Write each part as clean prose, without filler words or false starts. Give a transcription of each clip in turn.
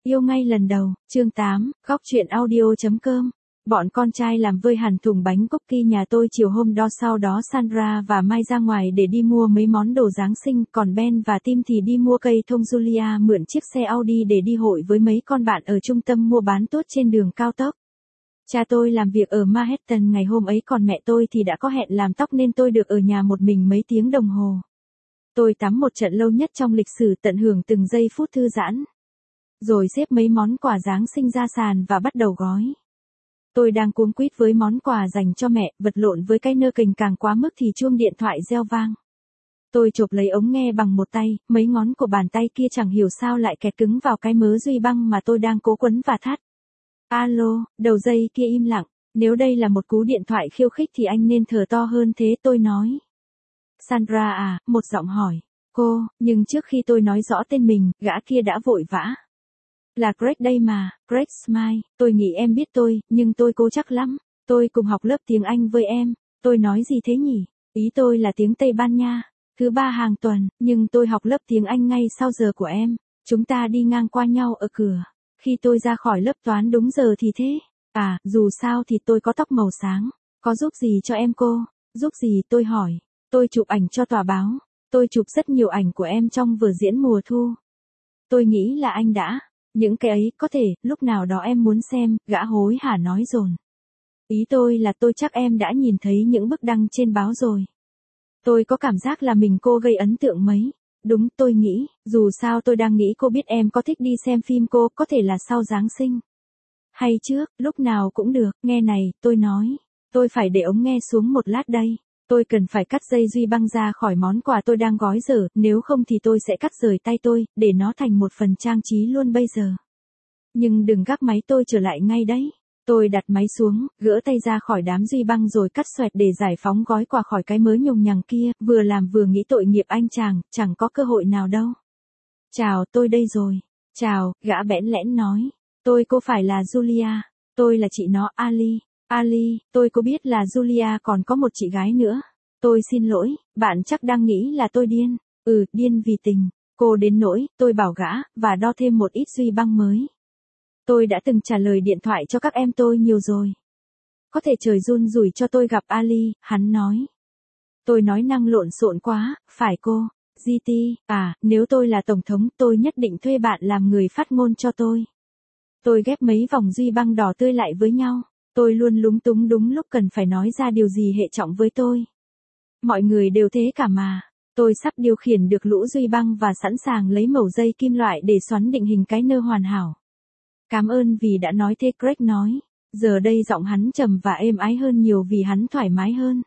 Yêu ngay lần đầu, chương 8, góc truyện audio.com. Bọn con trai làm vơi hẳn thùng bánh cookie nhà tôi chiều hôm đó, sau đó Sandra và Mai ra ngoài để đi mua mấy món đồ Giáng sinh, còn Ben và Tim thì đi mua cây thông. Julia mượn chiếc xe Audi để đi hội với mấy con bạn ở trung tâm mua bán tốt trên đường cao tốc. Cha tôi làm việc ở Manhattan ngày hôm ấy, còn mẹ tôi thì đã có hẹn làm tóc nên tôi được ở nhà một mình mấy tiếng đồng hồ. Tôi tắm một trận lâu nhất trong lịch sử, tận hưởng từng giây phút thư giãn. Rồi xếp mấy món quà Giáng sinh ra sàn và bắt đầu gói. Tôi đang cuống quýt với món quà dành cho mẹ, vật lộn với cái nơ kềnh càng quá mức thì chuông điện thoại reo vang. Tôi chộp lấy ống nghe bằng một tay, mấy ngón của bàn tay kia chẳng hiểu sao lại kẹt cứng vào cái mớ duy băng mà tôi đang cố quấn và thắt. Alo, đầu dây kia im lặng. Nếu đây là một cú điện thoại khiêu khích thì anh nên thở to hơn thế, tôi nói. Sandra à, một giọng hỏi. Cô, nhưng trước khi tôi nói rõ tên mình, gã kia đã vội vã. Là Greg đây mà, Greg Smile, tôi nghĩ em biết tôi, nhưng tôi cố chắc lắm. Tôi cùng học lớp tiếng Anh với em. Tôi nói gì thế nhỉ? Ý tôi là tiếng Tây Ban Nha. Thứ 3 hàng tuần, nhưng tôi học lớp tiếng Anh ngay sau giờ của em. Chúng ta đi ngang qua nhau ở cửa. Khi tôi ra khỏi lớp toán đúng giờ thì thế. À, dù sao thì tôi có tóc màu sáng. Có giúp gì cho em cô? Giúp gì, tôi hỏi. Tôi chụp ảnh cho tòa báo. Tôi chụp rất nhiều ảnh của em trong vở diễn mùa thu. Tôi nghĩ là anh đã. Những cái ấy, có thể, lúc nào đó em muốn xem, gã hối hả nói dồn. Ý tôi là tôi chắc em đã nhìn thấy những bức đăng trên báo rồi. Tôi có cảm giác là mình cô gây ấn tượng mấy. Đúng, tôi nghĩ, dù sao tôi đang nghĩ cô biết em có thích đi xem phim, cô có thể là sau Giáng sinh. Hay trước, lúc nào cũng được, nghe này, tôi nói. Tôi phải để ống nghe xuống một lát đây. Tôi cần phải cắt dây duy băng ra khỏi món quà tôi đang gói dở, nếu không thì tôi sẽ cắt rời tay tôi, để nó thành một phần trang trí luôn bây giờ. Nhưng đừng gác máy, tôi trở lại ngay đấy. Tôi đặt máy xuống, gỡ tay ra khỏi đám duy băng rồi cắt xoẹt để giải phóng gói quà khỏi cái mớ nhùng nhằng kia, vừa làm vừa nghĩ tội nghiệp anh chàng, chẳng có cơ hội nào đâu. Chào, tôi đây rồi. Chào, gã bẽn lẽn nói. Cô phải là Julia. Tôi là chị nó, Ali. Ali, tôi có biết là Julia còn có một chị gái nữa. Tôi xin lỗi, bạn chắc đang nghĩ là tôi điên. Điên vì tình. Cô đến nỗi, tôi bảo gã, và đo thêm một ít duy băng mới. Tôi đã từng trả lời điện thoại cho các em tôi nhiều rồi. Có thể trời run rủi cho tôi gặp Ali, hắn nói. Tôi nói năng lộn xộn quá, phải cô? GT, nếu tôi là tổng thống, tôi nhất định thuê bạn làm người phát ngôn cho tôi. Tôi ghép mấy vòng duy băng đỏ tươi lại với nhau. Tôi luôn lúng túng đúng lúc cần phải nói ra điều gì hệ trọng với tôi. Mọi người đều thế cả mà. Tôi sắp điều khiển được lũ duy băng và sẵn sàng lấy mẩu dây kim loại để xoắn định hình cái nơ hoàn hảo. Cảm ơn vì đã nói thế, Greg nói. Giờ đây giọng hắn trầm và êm ái hơn nhiều vì hắn thoải mái hơn.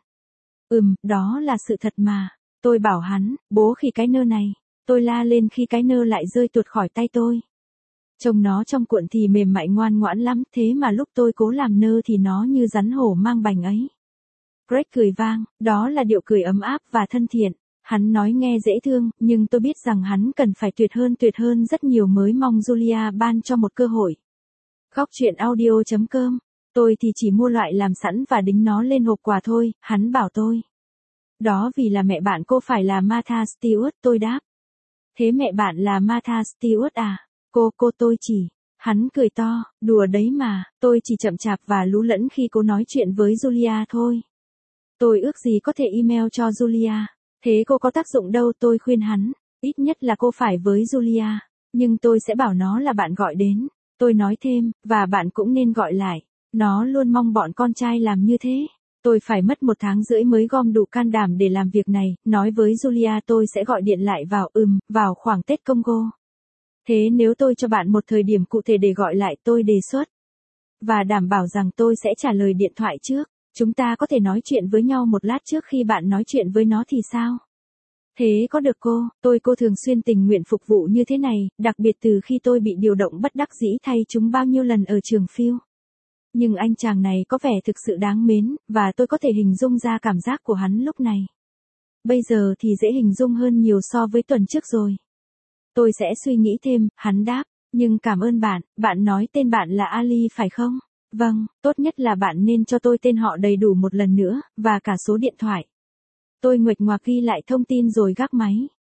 Đó là sự thật mà. Tôi bảo hắn, bố khi cái nơ này. Tôi la lên khi cái nơ lại rơi tuột khỏi tay tôi. Trông nó trong cuộn thì mềm mại ngoan ngoãn lắm, thế mà lúc tôi cố làm nơ thì nó như rắn hổ mang bành ấy. Greg cười vang, đó là điệu cười ấm áp và thân thiện. Hắn nói nghe dễ thương, nhưng tôi biết rằng hắn cần phải tuyệt hơn rất nhiều mới mong Julia ban cho một cơ hội. Góc truyện audio.com. Tôi thì chỉ mua loại làm sẵn và đính nó lên hộp quà thôi, hắn bảo tôi. Đó vì là mẹ bạn cô phải là Martha Stewart, tôi đáp. Thế mẹ bạn là Martha Stewart à? Cô tôi chỉ. Hắn cười to, đùa đấy mà, tôi chỉ chậm chạp và lú lẫn khi cô nói chuyện với Julia thôi. Tôi ước gì có thể email cho Julia. Thế cô có tác dụng đâu, tôi khuyên hắn. Ít nhất là cô phải với Julia. Nhưng tôi sẽ bảo nó là bạn gọi đến. Tôi nói thêm, và bạn cũng nên gọi lại. Nó luôn mong bọn con trai làm như thế. Tôi phải mất 1 tháng rưỡi mới gom đủ can đảm để làm việc này. Nói với Julia tôi sẽ gọi điện lại vào khoảng Tết Congo. Thế nếu tôi cho bạn một thời điểm cụ thể để gọi lại, tôi đề xuất. Và đảm bảo rằng tôi sẽ trả lời điện thoại trước. Chúng ta có thể nói chuyện với nhau một lát trước khi bạn nói chuyện với nó thì sao? Thế có được cô? Cô thường xuyên tình nguyện phục vụ như thế này, đặc biệt từ khi tôi bị điều động bất đắc dĩ thay chúng bao nhiêu lần ở trường phiêu. Nhưng anh chàng này có vẻ thực sự đáng mến, và tôi có thể hình dung ra cảm giác của hắn lúc này. Bây giờ thì dễ hình dung hơn nhiều so với tuần trước rồi. Tôi sẽ suy nghĩ thêm, hắn đáp, nhưng cảm ơn bạn nói tên bạn là Ali phải không? Vâng, tốt nhất là bạn nên cho tôi tên họ đầy đủ một lần nữa, và cả số điện thoại. Tôi nguệch ngoạc ghi lại thông tin rồi gác máy.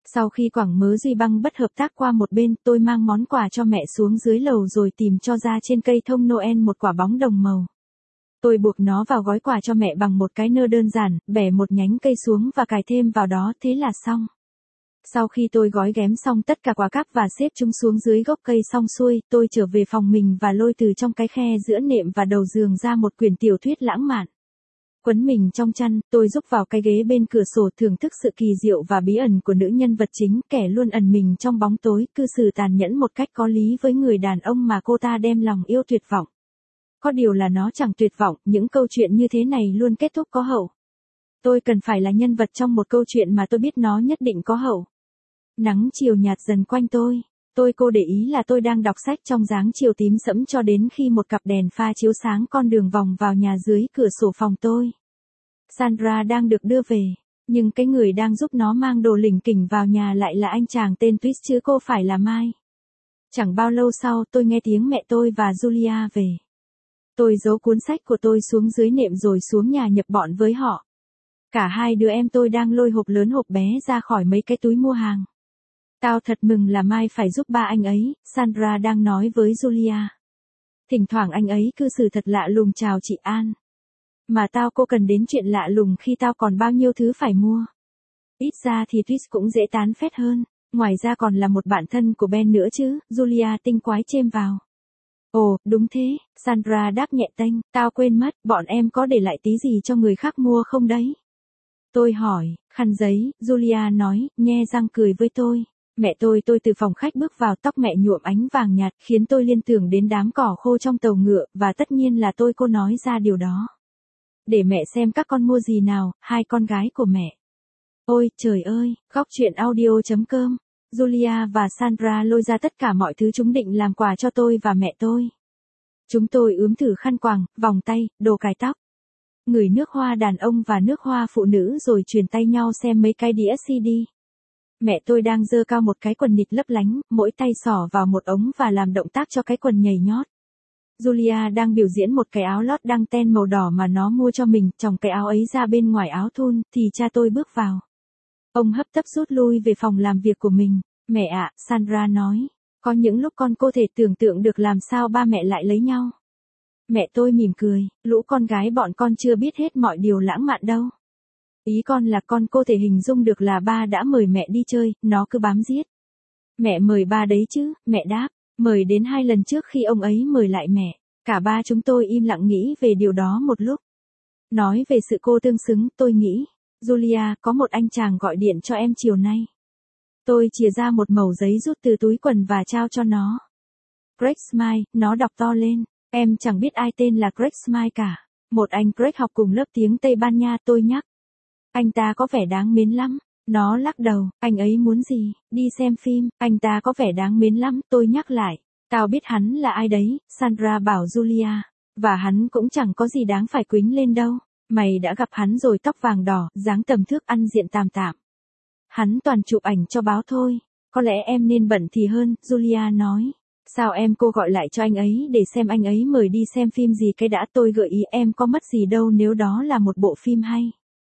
Sau khi Quảng Mớ Duy Băng bất hợp tác qua một bên, tôi mang món quà cho mẹ xuống dưới lầu rồi tìm cho ra trên cây thông Noel một quả bóng đồng màu. Tôi buộc nó vào gói quà cho mẹ bằng một cái nơ đơn giản, bẻ một nhánh cây xuống và cài thêm vào đó, thế là xong. Sau khi tôi gói ghém xong tất cả quả cáp và xếp chúng xuống dưới gốc cây xong xuôi, tôi trở về phòng mình và lôi từ trong cái khe giữa nệm và đầu giường ra một quyển tiểu thuyết lãng mạn. Quấn mình trong chăn, tôi rúc vào cái ghế bên cửa sổ thưởng thức sự kỳ diệu và bí ẩn của nữ nhân vật chính, kẻ luôn ẩn mình trong bóng tối, cư xử tàn nhẫn một cách có lý với người đàn ông mà cô ta đem lòng yêu tuyệt vọng. Có điều là nó chẳng tuyệt vọng, những câu chuyện như thế này luôn kết thúc có hậu. Tôi cần phải là nhân vật trong một câu chuyện mà tôi biết nó nhất định có hậu. Nắng chiều nhạt dần quanh tôi. Cô để ý là tôi đang đọc sách trong dáng chiều tím sẫm cho đến khi một cặp đèn pha chiếu sáng con đường vòng vào nhà dưới cửa sổ phòng tôi. Sandra đang được đưa về, nhưng cái người đang giúp nó mang đồ lỉnh kỉnh vào nhà lại là anh chàng tên Twist chứ cô phải là Mai. Chẳng bao lâu sau tôi nghe tiếng mẹ tôi và Julia về. Tôi giấu cuốn sách của tôi xuống dưới nệm rồi xuống nhà nhập bọn với họ. Cả hai đứa em tôi đang lôi hộp lớn hộp bé ra khỏi mấy cái túi mua hàng. Tao thật mừng là Mai phải giúp ba anh ấy, Sandra đang nói với Julia. Thỉnh thoảng anh ấy cư xử thật lạ lùng chào chị An. Mà cô cần đến chuyện lạ lùng khi tao còn bao nhiêu thứ phải mua. Ít ra thì Twist cũng dễ tán phét hơn, ngoài ra còn là một bạn thân của Ben nữa chứ, Julia tinh quái chêm vào. Ồ, đúng thế, Sandra đáp nhẹ tênh, tao quên mất, bọn em có để lại tí gì cho người khác mua không đấy? Tôi hỏi, khăn giấy, Julia nói, nhe răng cười với tôi. Mẹ tôi từ phòng khách bước vào, tóc mẹ nhuộm ánh vàng nhạt, khiến tôi liên tưởng đến đám cỏ khô trong tàu ngựa, và tất nhiên là cô nói ra điều đó. Để mẹ xem các con mua gì nào, hai con gái của mẹ. Ôi, trời ơi, góc truyện audio.com. Julia và Sandra lôi ra tất cả mọi thứ chúng định làm quà cho tôi và mẹ tôi. Chúng tôi ướm thử khăn quàng, vòng tay, đồ cài tóc. Ngửi nước hoa đàn ông và nước hoa phụ nữ rồi truyền tay nhau xem mấy cái đĩa CD. Mẹ tôi đang giơ cao một cái quần nịt lấp lánh, mỗi tay xỏ vào một ống và làm động tác cho cái quần nhảy nhót. Julia đang biểu diễn một cái áo lót đăng ten màu đỏ mà nó mua cho mình, chòng cái áo ấy ra bên ngoài áo thun, thì cha tôi bước vào. Ông hấp tấp rút lui về phòng làm việc của mình. Mẹ ạ, Sandra nói, có những lúc con cô thể tưởng tượng được làm sao ba mẹ lại lấy nhau. Mẹ tôi mỉm cười, lũ con gái bọn con chưa biết hết mọi điều lãng mạn đâu. Ý con là con cô thể hình dung được là ba đã mời mẹ đi chơi, nó cứ bám giết. Mẹ mời ba đấy chứ, mẹ đáp, mời đến 2 lần trước khi ông ấy mời lại mẹ. Cả ba chúng tôi im lặng nghĩ về điều đó một lúc. Nói về sự cô tương xứng, tôi nghĩ, Julia, có một anh chàng gọi điện cho em chiều nay. Tôi chìa ra một mẩu giấy rút từ túi quần và trao cho nó. Greg Smile, nó đọc to lên, em chẳng biết ai tên là Greg Smile cả. Một anh Greg học cùng lớp tiếng Tây Ban Nha, tôi nhắc. Anh ta có vẻ đáng mến lắm. Nó lắc đầu, anh ấy muốn gì, đi xem phim, anh ta có vẻ đáng mến lắm, tôi nhắc lại. Tao biết hắn là ai đấy, Sandra bảo Julia. Và hắn cũng chẳng có gì đáng phải quýnh lên đâu. Mày đã gặp hắn rồi, tóc vàng đỏ, dáng tầm thước, ăn diện tàm tạm. Hắn toàn chụp ảnh cho báo thôi. Có lẽ em nên bận thì hơn, Julia nói. Sao cô gọi lại cho anh ấy để xem anh ấy mời đi xem phim gì cái đã, tôi gợi ý em có mất gì đâu nếu đó là một bộ phim hay.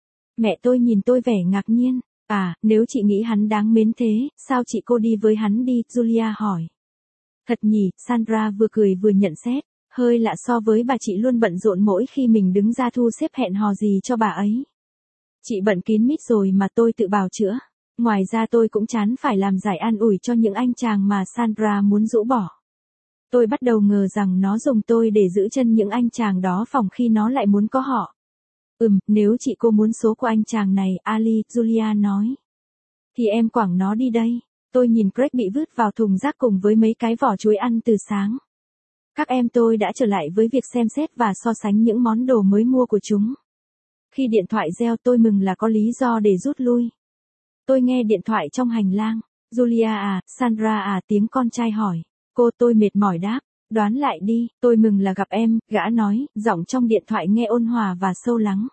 Mẹ tôi nhìn tôi vẻ ngạc nhiên. À, nếu chị nghĩ hắn đáng mến thế, sao cô đi với hắn đi, Julia hỏi. Thật nhỉ, Sandra vừa cười vừa nhận xét, hơi lạ so với bà chị luôn bận rộn mỗi khi mình đứng ra thu xếp hẹn hò gì cho bà ấy. Chị bận kín mít rồi mà, tôi tự bào chữa. Ngoài ra tôi cũng chán phải làm giải an ủi cho những anh chàng mà Sandra muốn rũ bỏ. Tôi bắt đầu ngờ rằng nó dùng tôi để giữ chân những anh chàng đó phòng khi nó lại muốn có họ. Nếu cô muốn số của anh chàng này, Ali, Julia nói. Thì em quẳng nó đi đây. Tôi nhìn Greg bị vứt vào thùng rác cùng với mấy cái vỏ chuối ăn từ sáng. Các em tôi đã trở lại với việc xem xét và so sánh những món đồ mới mua của chúng. Khi điện thoại reo tôi mừng là có lý do để rút lui. Tôi nghe điện thoại trong hành lang. Julia à, Sandra à, tiếng con trai hỏi. Tôi mệt mỏi đáp. Đoán lại đi, tôi mừng là gặp em, gã nói, giọng trong điện thoại nghe ôn hòa và sâu lắng.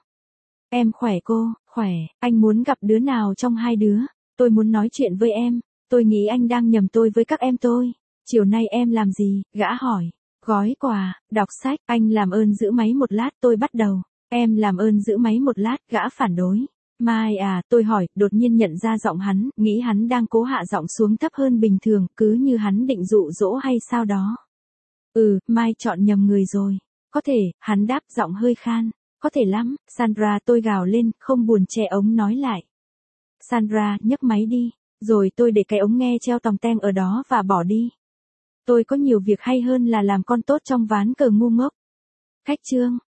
Em khỏe cô, khỏe, anh muốn gặp đứa nào trong hai đứa? Tôi muốn nói chuyện với em, tôi nghĩ anh đang nhầm tôi với các em tôi. Chiều nay em làm gì, gã hỏi. Gói quà, đọc sách, anh làm ơn giữ máy một lát, tôi bắt đầu. Em làm ơn giữ máy một lát, gã phản đối. Mai à, tôi hỏi, đột nhiên nhận ra giọng hắn, nghĩ hắn đang cố hạ giọng xuống thấp hơn bình thường, cứ như hắn định dụ dỗ hay sao đó. Mai chọn nhầm người rồi. Có thể, hắn đáp giọng hơi khan. Có thể lắm, Sandra, tôi gào lên, không buồn che ống nói lại. Sandra, nhấc máy đi. Rồi tôi để cái ống nghe treo tòng teng ở đó và bỏ đi. Tôi có nhiều việc hay hơn là làm con tốt trong ván cờ ngu ngốc. Khách trương.